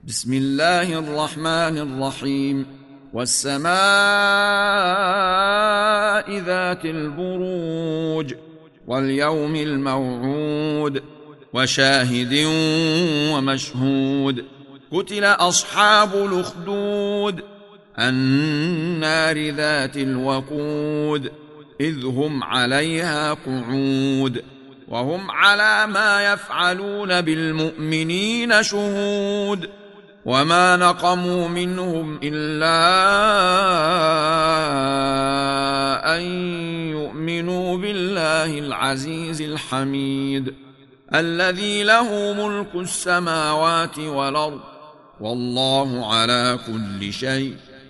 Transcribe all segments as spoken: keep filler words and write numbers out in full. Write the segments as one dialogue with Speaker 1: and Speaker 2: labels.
Speaker 1: بسم الله الرحمن الرحيم. والسماء ذات البروج واليوم الموعود وشاهد ومشهود. قتل أصحاب الأخدود النار ذات الوقود إذ هم عليها قعود وهم على ما يفعلون بالمؤمنين شهود. وما نقموا منهم إلا أن يؤمنوا بالله العزيز الحميد الذي له ملك السماوات والأرض والله على كل شيء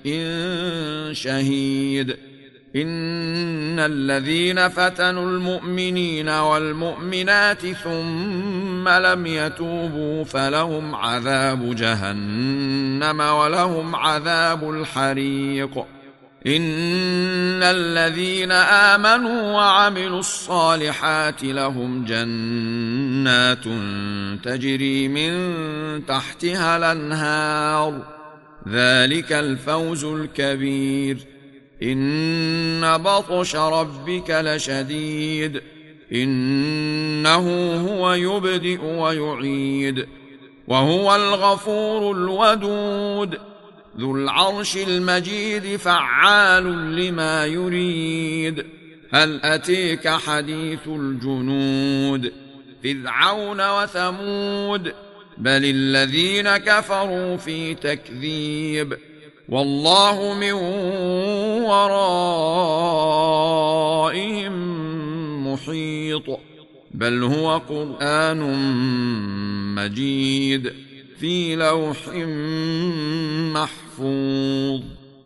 Speaker 1: شهيد. إن الذين فتنوا المؤمنين والمؤمنات ثم لم يتوبوا فلهم عذاب جهنم ولهم عذاب الحريق. إن الذين آمنوا وعملوا الصالحات لهم جنات تجري من تحتها الأنهار ذلك الفوز الكبير. إن بطش ربك لشديد إنه هو يبدئ ويعيد وهو الغفور الودود ذو العرش المجيد فعال لما يريد. هل أتيك حديث الجنود فرعون وثمود بل الذين كفروا في تكذيب والله من ورائهم محيط. بل هو قرآن مجيد في لوح محفوظ.